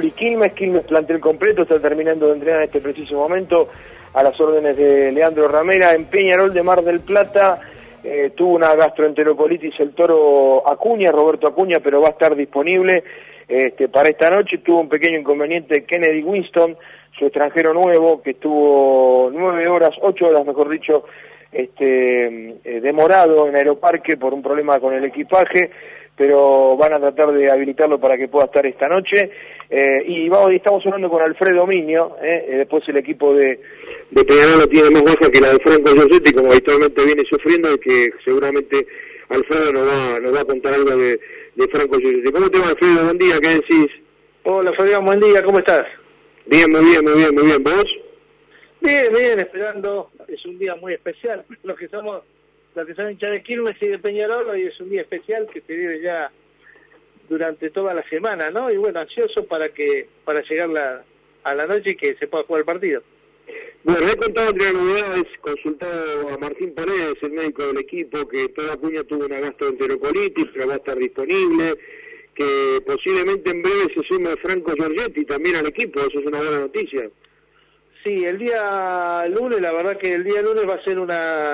y Quilmes. Quilmes plantel completo, está terminando de entrenar en este preciso momento a las órdenes de Leandro Ramera. En Peñarol de Mar del Plata tuvo una gastroenterocolitis el toro Acuña, Roberto Acuña, pero va a estar disponible para esta noche. Tuvo un pequeño inconveniente Kennedy Winston, su extranjero nuevo, que estuvo 8 horas mejor dicho, demorado en Aeroparque por un problema con el equipaje, pero van a tratar de habilitarlo para que pueda estar esta noche. Y estamos hablando con Alfredo Miño, después el equipo de Peñarol lo tiene más baja que la de Franco Giorgetti, como habitualmente viene sufriendo, y que seguramente Alfredo nos va a contar algo de Franco Giorgetti. ¿Cómo te va, Alfredo? Buen día, ¿qué decís? Hola, Fabián, buen día, ¿cómo estás? Bien, muy bien. ¿Vos? Bien, esperando. Es un día muy especial. Los que son hinchas de Quilmes y de Peñarol, hoy es un día especial que se vive ya durante toda la semana, ¿no? Y bueno, ansioso para llegar a la noche y que se pueda jugar el partido. Bueno, he contado entre las novedades, consultado a Martín Paredes, el médico del equipo, que toda Acuña tuvo una gastroenterocolitis, pero va a estar disponible, que posiblemente en breve se sume Franco Giorgetti también al equipo. Eso es una buena noticia. Sí, el día lunes, la verdad que el día lunes va a ser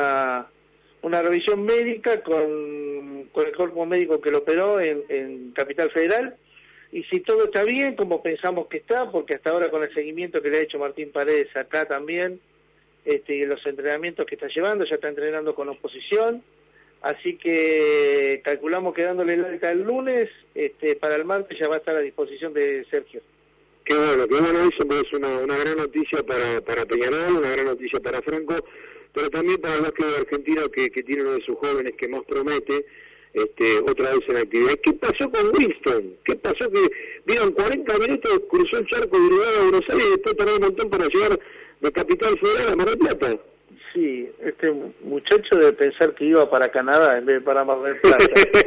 una revisión médica con el cuerpo médico que lo operó en Capital Federal, y si todo está bien, como pensamos que está, porque hasta ahora con el seguimiento que le ha hecho Martín Paredes acá también, y los entrenamientos que está llevando, ya está entrenando con oposición, así que calculamos que dándole el alta el lunes, para el martes ya va a estar a disposición de Sergio. Qué bueno eso, porque es una gran noticia para Peñarol, una gran noticia para Franco, pero también para el básquet argentino que tiene uno de sus jóvenes que más promete, otra vez en actividad. ¿Qué pasó con Winston? ¿Qué pasó? Que vieron 40 minutos, cruzó el charco de Uruguay a Buenos Aires y después tardó un montón para llegar de Capital Federal a Mar del Plata. Sí, este muchacho debe pensar que iba para Canadá en vez de para Mar del Plata.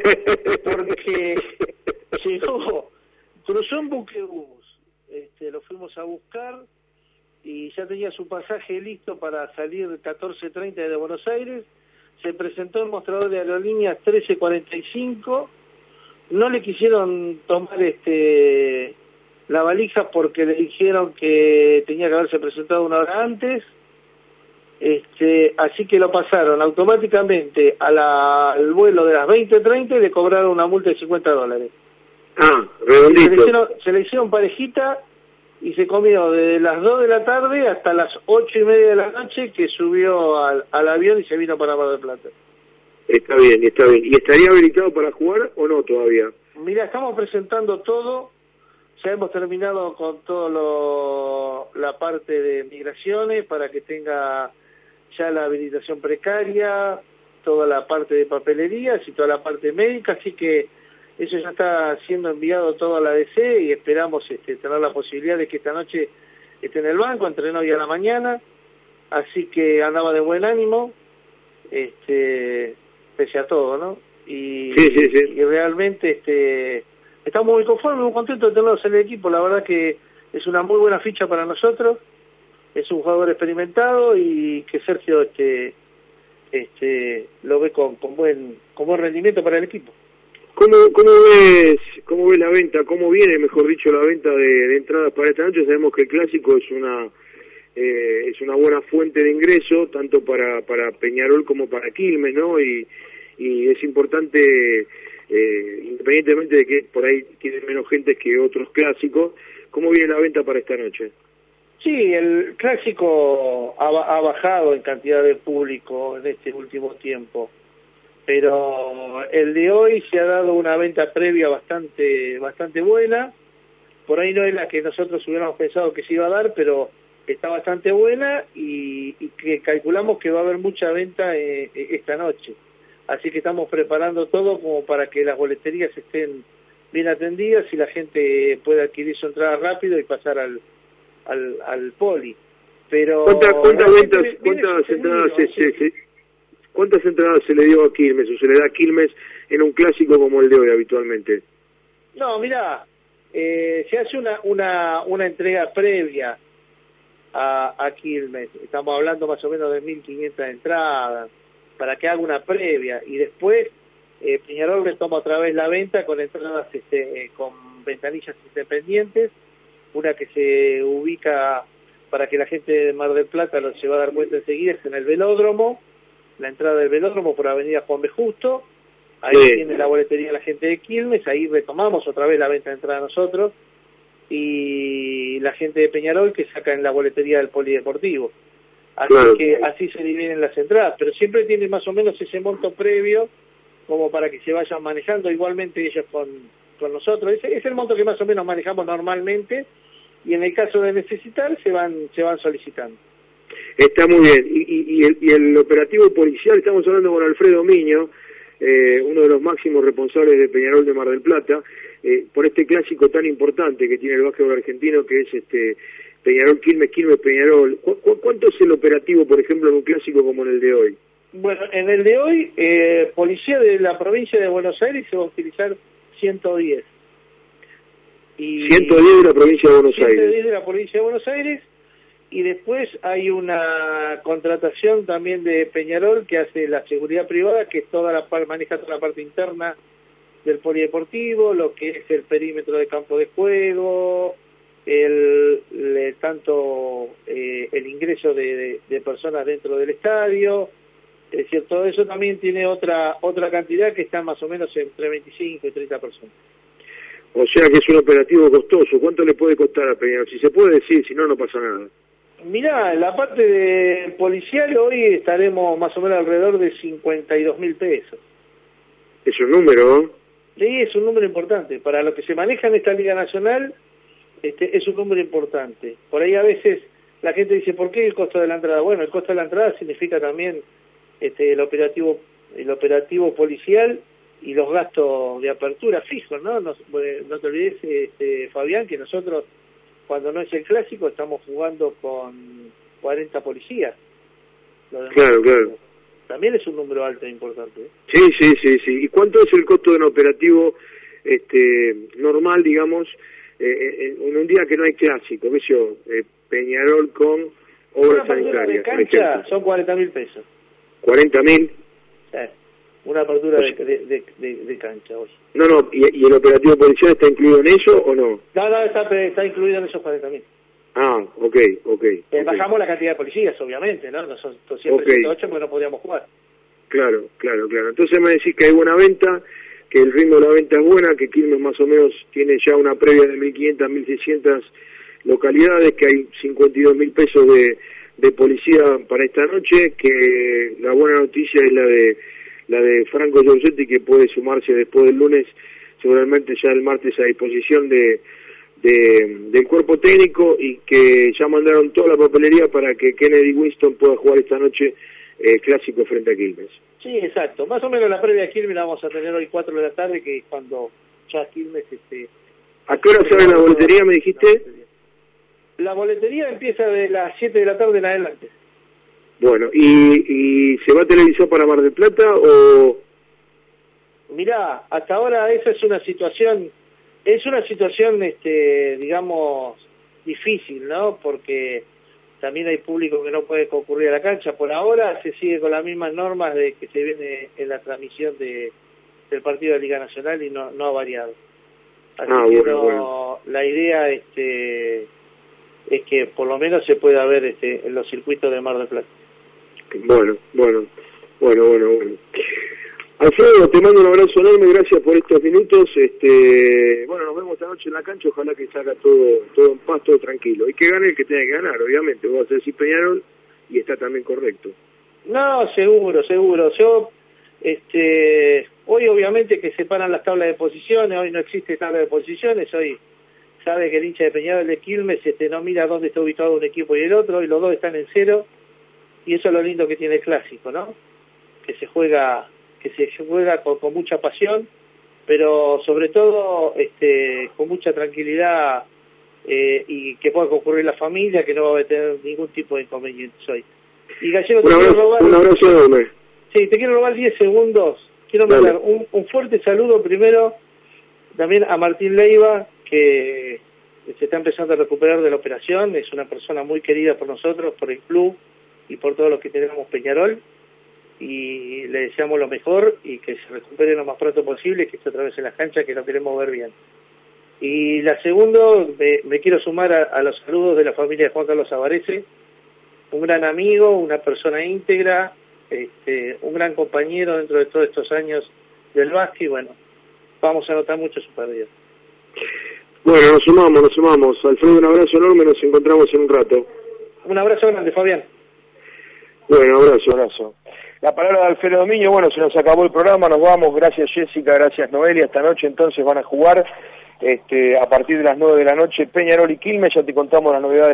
Porque cruzó un buquebús, lo fuimos a buscar y ya tenía su pasaje listo para salir 14:30 de Buenos Aires. Se presentó el mostrador de aerolíneas 13:45, no le quisieron tomar la valija porque le dijeron que tenía que haberse presentado una hora antes, así que lo pasaron automáticamente al vuelo de las 20:30 y le cobraron una multa de $50. Redondito. Se le hicieron parejita y se comió desde las 2 de la tarde hasta las 8:30 de la noche, que subió al avión y se vino para Mar del Plata. Está bien. ¿Y estaría habilitado para jugar o no todavía? Mira, estamos presentando todo, ya hemos terminado con todo la parte de migraciones para que tenga ya la habilitación precaria, toda la parte de papelerías y toda la parte médica, así que eso ya está siendo enviado todo a la DC y esperamos tener la posibilidad de que esta noche esté en el banco. Entrenó hoy a la mañana, así que andaba de buen ánimo, pese a todo, ¿no? Sí. Y realmente estamos muy conformes, muy contentos de tenerlos en el equipo. La verdad que es una muy buena ficha para nosotros, es un jugador experimentado y que Sergio lo ve con buen rendimiento para el equipo. ¿Cómo ves la venta? ¿Cómo viene, mejor dicho, la venta de entradas para esta noche? Sabemos que el clásico es una buena fuente de ingreso, tanto para Peñarol como para Quilmes, ¿no? Y es importante, independientemente de que por ahí tienen menos gente que otros clásicos, ¿cómo viene la venta para esta noche? Sí, el clásico ha bajado en cantidad de público en este último tiempo, pero el de hoy se ha dado una venta previa bastante buena. Por ahí no es la que nosotros hubiéramos pensado que se iba a dar, pero está bastante buena y que calculamos que va a haber mucha venta esta noche. Así que estamos preparando todo como para que las boleterías estén bien atendidas y la gente pueda adquirir su entrada rápido y pasar al poli. Pero ¿Cuántas entradas se le dio a Quilmes o se le da a Quilmes en un clásico como el de hoy habitualmente? No, mirá, se hace una entrega previa a Quilmes. Estamos hablando más o menos de 1.500 entradas, para que haga una previa, y después Peñarol retoma otra vez la venta con entradas con ventanillas independientes, una que se ubica para que la gente de Mar del Plata se va a dar cuenta enseguida, es en el velódromo, la entrada del velódromo por Avenida Juan B. Justo, ahí tiene la boletería la gente de Quilmes, ahí retomamos otra vez la venta de entrada nosotros, y la gente de Peñarol que saca en la boletería del Polideportivo. Así que así se dividen las entradas, pero siempre tiene más o menos ese monto previo como para que se vayan manejando igualmente ellos con nosotros. Ese es el monto que más o menos manejamos normalmente, y en el caso de necesitar se van solicitando. Está muy bien. Y el operativo policial, estamos hablando con Alfredo Miño, uno de los máximos responsables de Peñarol de Mar del Plata, por este clásico tan importante que tiene el básquetbol argentino, que es Peñarol Quilmes, Quilmes Peñarol. ¿Cuánto es el operativo, por ejemplo, en un clásico como en el de hoy? Bueno, en el de hoy, policía de la provincia de Buenos Aires se va a utilizar 110. Y 110 de la provincia de Buenos Aires. 110 de la provincia de Buenos Aires, y después hay una contratación también de Peñarol que hace la seguridad privada, que maneja toda la parte interna del polideportivo, lo que es el perímetro de campo de juego, tanto el ingreso de personas dentro del estadio. Es decir, todo eso también tiene otra cantidad que está más o menos entre 25 y 30 personas. O sea que es un operativo costoso. ¿Cuánto le puede costar a Peñarol? Si se puede decir, si no, no pasa nada. Mirá, en la parte de policial hoy estaremos más o menos alrededor de 52.000 pesos. Es un número, ¿no? Sí, es un número importante. Para lo que se maneja en esta Liga Nacional, es un número importante. Por ahí a veces la gente dice, ¿por qué el costo de la entrada? Bueno, el costo de la entrada significa también el operativo policial y los gastos de apertura fijos, ¿no? No te olvides, Fabián, que nosotros, cuando no es el clásico, estamos jugando con 40 policías. Claro. También es un número alto e importante. Sí. ¿Y cuánto es el costo de un operativo normal, digamos, en un día que no hay clásico? ¿Qué sé yo? Peñarol con obras sanitarias, por ejemplo. Son 40.000 pesos. ¿40.000? Sí. Una apertura de cancha hoy. No, ¿y el operativo policial está incluido en eso o no? No, está incluido en esos 40.000. Ah, ok. Bajamos la cantidad de policías, obviamente, ¿no? Nosotros siempre 108 porque no podíamos jugar. Claro. Entonces me decís que hay buena venta, que el ritmo de la venta es buena, que Quilmes más o menos tiene ya una previa de 1.500, 1.600 localidades, que hay 52.000 pesos de policía para esta noche, que la buena noticia es la de Franco Giorgetti, que puede sumarse después del lunes, seguramente ya el martes, a disposición del cuerpo técnico, y que ya mandaron toda la papelería para que Kennedy Winston pueda jugar esta noche clásico frente a Quilmes. Sí, exacto. Más o menos la previa de Quilmes la vamos a tener hoy 4 de la tarde, que es cuando ya Quilmes... ¿A qué hora sale la boletería, me dijiste? La boletería empieza de las 7 de la tarde en adelante. Bueno, ¿y se va a televisar para Mar del Plata o...? Mirá, hasta ahora esa es una situación, digamos, difícil, ¿no? Porque también hay público que no puede concurrir a la cancha. Por ahora se sigue con las mismas normas de que se viene en la transmisión del partido de Liga Nacional, y no ha variado. Así que bueno. La idea es que por lo menos se pueda ver en los circuitos de Mar del Plata. Bueno. Alfredo, te mando un abrazo enorme, gracias por estos minutos. Bueno, nos vemos esta noche en la cancha, ojalá que salga todo en paz, todo tranquilo. Y que gane el que tenga que ganar, obviamente. Vos vas a decir Peñarol, y está también correcto. No, seguro. Yo, hoy obviamente que separan las tablas de posiciones, hoy no existe tabla de posiciones, hoy sabe que el hincha de Peñarol de Quilmes no mira dónde está ubicado un equipo y el otro, y los dos están en cero, y eso es lo lindo que tiene el clásico, ¿no? Que se juega con mucha pasión, pero sobre todo con mucha tranquilidad, y que pueda concurrir la familia, que no va a tener ningún tipo de inconvenientes hoy. Y Gallego, un abrazo enorme. Sí, te quiero robar 10 segundos. Quiero mandar un fuerte saludo primero también a Martín Leiva, que se está empezando a recuperar de la operación. Es una persona muy querida por nosotros, por el club y por todos los que tenemos Peñarol, y le deseamos lo mejor y que se recupere lo más pronto posible, que esté otra vez en las canchas, que lo queremos ver bien. Y la segunda, me quiero sumar a los saludos de la familia de Juan Carlos Avarese, un gran amigo, una persona íntegra, un gran compañero dentro de todos estos años del básquet, y bueno, vamos a notar mucho su pérdida. Bueno, nos sumamos. Alfredo, un abrazo enorme, nos encontramos en un rato. Un abrazo grande, Fabián. Bueno, abrazo. La palabra de Alfredo Dominio. Bueno, se nos acabó el programa, nos vamos. Gracias, Jessica, gracias, Noelia. Esta noche entonces van a jugar a partir de las 9 de la noche Peñarol y Quilmes. Ya te contamos las novedades.